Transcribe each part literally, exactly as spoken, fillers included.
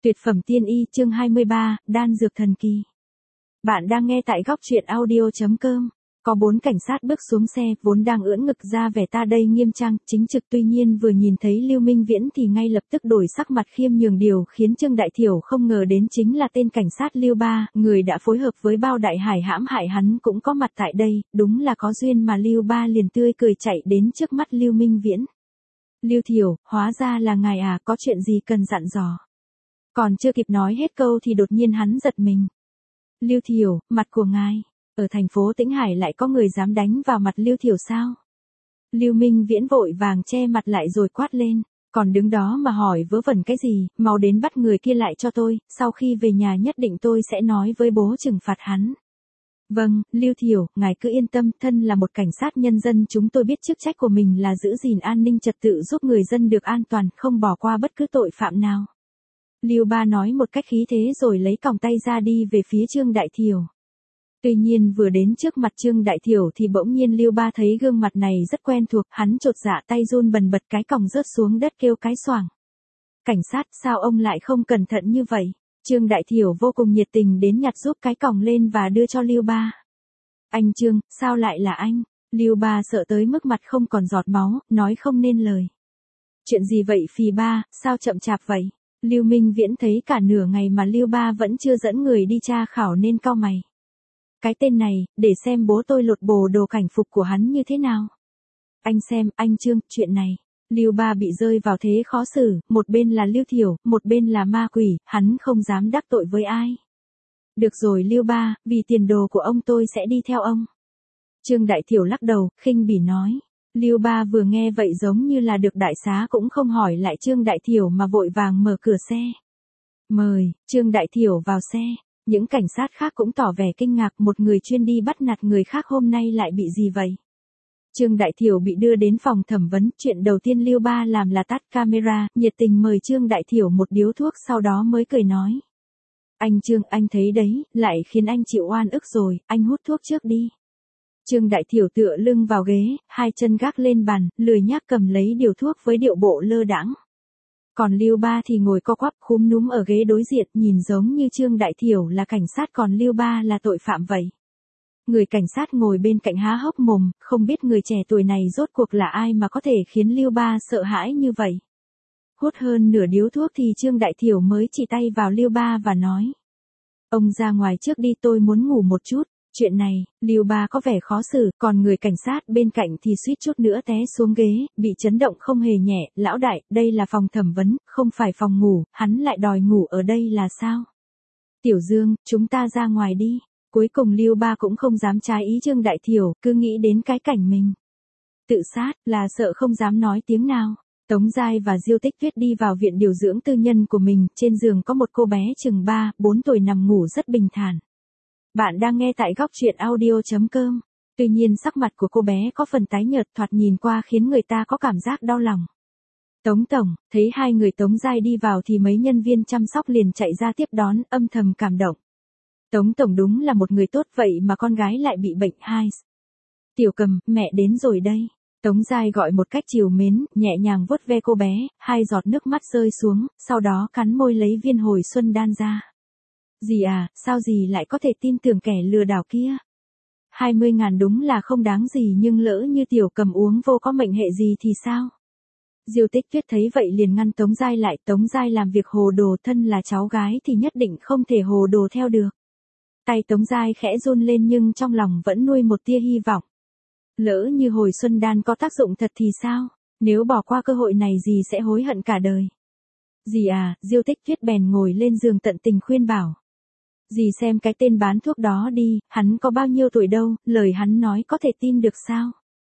Tuyệt phẩm tiên y chương hai mươi ba, đan dược thần kỳ. Bạn đang nghe tại góc truyện audio chấm com. Có bốn cảnh sát bước xuống xe, vốn đang ưỡn ngực ra vẻ ta đây nghiêm trang, chính trực, tuy nhiên vừa nhìn thấy Lưu Minh Viễn thì ngay lập tức đổi sắc mặt khiêm nhường, điều khiến Trương Đại Thiểu không ngờ đến chính là tên cảnh sát Lưu Ba, người đã phối hợp với Bao Đại Hải hãm hại hắn cũng có mặt tại đây, đúng là có duyên mà Lưu Ba liền tươi cười chạy đến trước mắt Lưu Minh Viễn. Lưu Thiểu, hóa ra là ngài à, có chuyện gì cần dặn dò? Còn chưa kịp nói hết câu thì đột nhiên hắn giật mình. Lưu Thiểu, mặt của ngài, ở thành phố Tĩnh Hải lại có người dám đánh vào mặt Lưu Thiểu sao? Lưu Minh Viễn vội vàng che mặt lại rồi quát lên, còn đứng đó mà hỏi vớ vẩn cái gì, mau đến bắt người kia lại cho tôi, sau khi về nhà nhất định tôi sẽ nói với bố trừng phạt hắn. Vâng, Lưu Thiểu, ngài cứ yên tâm, thân là một cảnh sát nhân dân chúng tôi biết chức trách của mình là giữ gìn an ninh trật tự giúp người dân được an toàn, không bỏ qua bất cứ tội phạm nào. Lưu Ba nói một cách khí thế rồi lấy còng tay ra đi về phía Trương Đại Thiểu. Tuy nhiên vừa đến trước mặt Trương Đại Thiểu thì bỗng nhiên Lưu Ba thấy gương mặt này rất quen thuộc, hắn chột dạ tay run bần bật, cái còng rớt xuống đất kêu cái xoảng. Cảnh sát, sao ông lại không cẩn thận như vậy? Trương Đại Thiểu vô cùng nhiệt tình đến nhặt giúp cái còng lên và đưa cho Lưu Ba. Anh Trương, sao lại là anh? Lưu Ba sợ tới mức mặt không còn giọt máu, nói không nên lời. Chuyện gì vậy Phì Ba, sao chậm chạp vậy? Lưu Minh Viễn thấy cả nửa ngày mà Lưu Ba vẫn chưa dẫn người đi tra khảo nên cau mày. Cái tên này, để xem bố tôi lột bồ đồ cảnh phục của hắn như thế nào. Anh xem, anh Trương, chuyện này. Lưu Ba bị rơi vào thế khó xử, một bên là Lưu Thiểu, một bên là ma quỷ, hắn không dám đắc tội với ai. Được rồi Lưu Ba, vì tiền đồ của ông tôi sẽ đi theo ông. Trương Đại Thiểu lắc đầu, khinh bỉ nói. Lưu Ba vừa nghe vậy giống như là được đại xá cũng không hỏi lại Trương Đại Thiểu mà vội vàng mở cửa xe. Mời, Trương Đại Thiểu vào xe. Những cảnh sát khác cũng tỏ vẻ kinh ngạc, một người chuyên đi bắt nạt người khác hôm nay lại bị gì vậy? Trương Đại Thiểu bị đưa đến phòng thẩm vấn, chuyện đầu tiên Lưu Ba làm là tắt camera, nhiệt tình mời Trương Đại Thiểu một điếu thuốc, sau đó mới cười nói. Anh Trương, anh thấy đấy, lại khiến anh chịu oan ức rồi, anh hút thuốc trước đi. Trương Đại Thiểu tựa lưng vào ghế, hai chân gác lên bàn, lười nhác cầm lấy điều thuốc với điệu bộ lơ đãng. Còn Lưu Ba thì ngồi co quắp khúm núm ở ghế đối diện, nhìn giống như Trương Đại Thiểu là cảnh sát còn Lưu Ba là tội phạm vậy. Người cảnh sát ngồi bên cạnh há hốc mồm, không biết người trẻ tuổi này rốt cuộc là ai mà có thể khiến Lưu Ba sợ hãi như vậy. Hút hơn nửa điếu thuốc thì Trương Đại Thiểu mới chỉ tay vào Lưu Ba và nói. Ông ra ngoài trước đi, tôi muốn ngủ một chút. Chuyện này, Lưu Ba có vẻ khó xử, còn người cảnh sát bên cạnh thì suýt chút nữa té xuống ghế, bị chấn động không hề nhẹ. Lão đại, đây là phòng thẩm vấn, không phải phòng ngủ, hắn lại đòi ngủ ở đây là sao? Tiểu Dương, chúng ta ra ngoài đi. Cuối cùng Lưu Ba cũng không dám trái ý Trương Đại Thiểu, cứ nghĩ đến cái cảnh mình tự sát, là sợ không dám nói tiếng nào. Tống Giai và Diêu Tích Tuyết đi vào viện điều dưỡng tư nhân của mình, trên giường có một cô bé chừng ba, bốn tuổi nằm ngủ rất bình thản. Bạn đang nghe tại góc truyện audio chấm com. Tuy nhiên sắc mặt của cô bé có phần tái nhợt, thoạt nhìn qua khiến người ta có cảm giác đau lòng. Tống Tổng, thấy hai người Tống Giai đi vào thì mấy nhân viên chăm sóc liền chạy ra tiếp đón, âm thầm cảm động. Tống Tổng đúng là một người tốt, vậy mà con gái lại bị bệnh hai. Tiểu Cầm, mẹ đến rồi đây. Tống Giai gọi một cách trìu mến, nhẹ nhàng vuốt ve cô bé, hai giọt nước mắt rơi xuống, sau đó cắn môi lấy viên hồi xuân đan ra. Dì à, sao dì lại có thể tin tưởng kẻ lừa đảo kia? hai mươi ngàn đúng là không đáng gì, nhưng lỡ như Tiểu Cầm uống vô có mệnh hệ gì thì sao? Diêu Tích Tuyết thấy vậy liền ngăn Tống Giai lại, Tống Giai làm việc hồ đồ, thân là cháu gái thì nhất định không thể hồ đồ theo được. Tay Tống Giai khẽ run lên nhưng trong lòng vẫn nuôi một tia hy vọng. Lỡ như hồi xuân đan có tác dụng thật thì sao? Nếu bỏ qua cơ hội này dì sẽ hối hận cả đời. Dì à, Diêu Tích Tuyết bèn ngồi lên giường tận tình khuyên bảo. Dì xem cái tên bán thuốc đó đi, hắn có bao nhiêu tuổi đâu, lời hắn nói có thể tin được sao?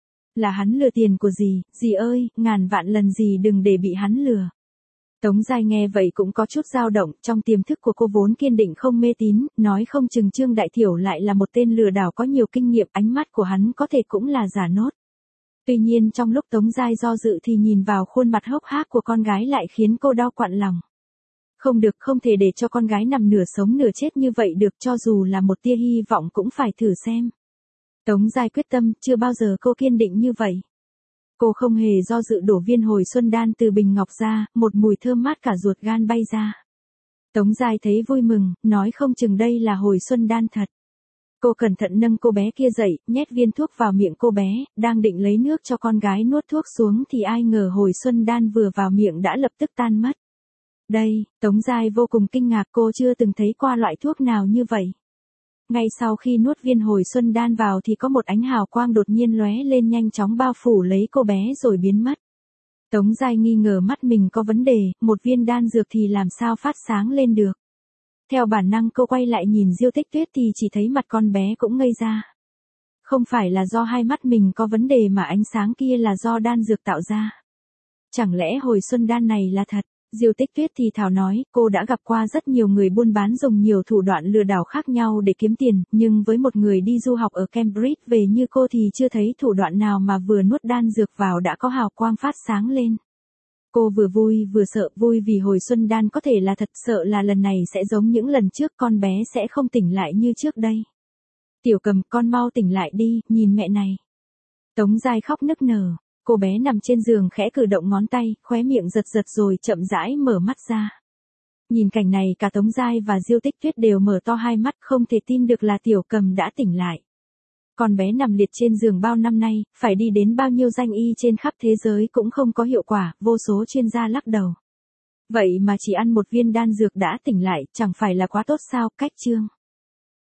Là hắn lừa tiền của dì, dì ơi, ngàn vạn lần dì đừng để bị hắn lừa. Tống Giai nghe vậy cũng có chút dao động, trong tiềm thức của cô vốn kiên định không mê tín, nói không chừng Trương Đại Thiểu lại là một tên lừa đảo có nhiều kinh nghiệm, ánh mắt của hắn có thể cũng là giả nốt. Tuy nhiên trong lúc Tống Giai do dự thì nhìn vào khuôn mặt hốc hác của con gái lại khiến cô đau quặn lòng. Không được, không thể để cho con gái nằm nửa sống nửa chết như vậy được, cho dù là một tia hy vọng cũng phải thử xem. Tống Giai quyết tâm, chưa bao giờ cô kiên định như vậy. Cô không hề do dự đổ viên hồi xuân đan từ bình ngọc ra, một mùi thơm mát cả ruột gan bay ra. Tống Giai thấy vui mừng, nói không chừng đây là hồi xuân đan thật. Cô cẩn thận nâng cô bé kia dậy, nhét viên thuốc vào miệng cô bé, đang định lấy nước cho con gái nuốt thuốc xuống thì ai ngờ hồi xuân đan vừa vào miệng đã lập tức tan mất. Đây, Tống Giai vô cùng kinh ngạc, cô chưa từng thấy qua loại thuốc nào như vậy. Ngay sau khi nuốt viên hồi xuân đan vào thì có một ánh hào quang đột nhiên lóe lên nhanh chóng bao phủ lấy cô bé rồi biến mất. Tống Giai nghi ngờ mắt mình có vấn đề, một viên đan dược thì làm sao phát sáng lên được. Theo bản năng cô quay lại nhìn Diêu Tích Tuyết thì chỉ thấy mặt con bé cũng ngây ra. Không phải là do hai mắt mình có vấn đề mà ánh sáng kia là do đan dược tạo ra. Chẳng lẽ hồi xuân đan này là thật? Diêu Tích Tuyết thì thào nói, cô đã gặp qua rất nhiều người buôn bán dùng nhiều thủ đoạn lừa đảo khác nhau để kiếm tiền, nhưng với một người đi du học ở Cambridge về như cô thì chưa thấy thủ đoạn nào mà vừa nuốt đan dược vào đã có hào quang phát sáng lên. Cô vừa vui vừa sợ, vui vì hồi xuân đan có thể là thật, sợ là lần này sẽ giống những lần trước, con bé sẽ không tỉnh lại như trước đây. Tiểu Cầm, con mau tỉnh lại đi, nhìn mẹ này. Tống Giai khóc nức nở, cô bé nằm trên giường khẽ cử động ngón tay, khóe miệng giật giật rồi chậm rãi mở mắt ra. Nhìn cảnh này cả Tống Giai và Diêu Tích Tuyết đều mở to hai mắt, không thể tin được là Tiểu Cầm đã tỉnh lại. Con bé nằm liệt trên giường bao năm nay, phải đi đến bao nhiêu danh y trên khắp thế giới cũng không có hiệu quả, vô số chuyên gia lắc đầu. Vậy mà chỉ ăn một viên đan dược đã tỉnh lại, chẳng phải là quá tốt sao? Cách chương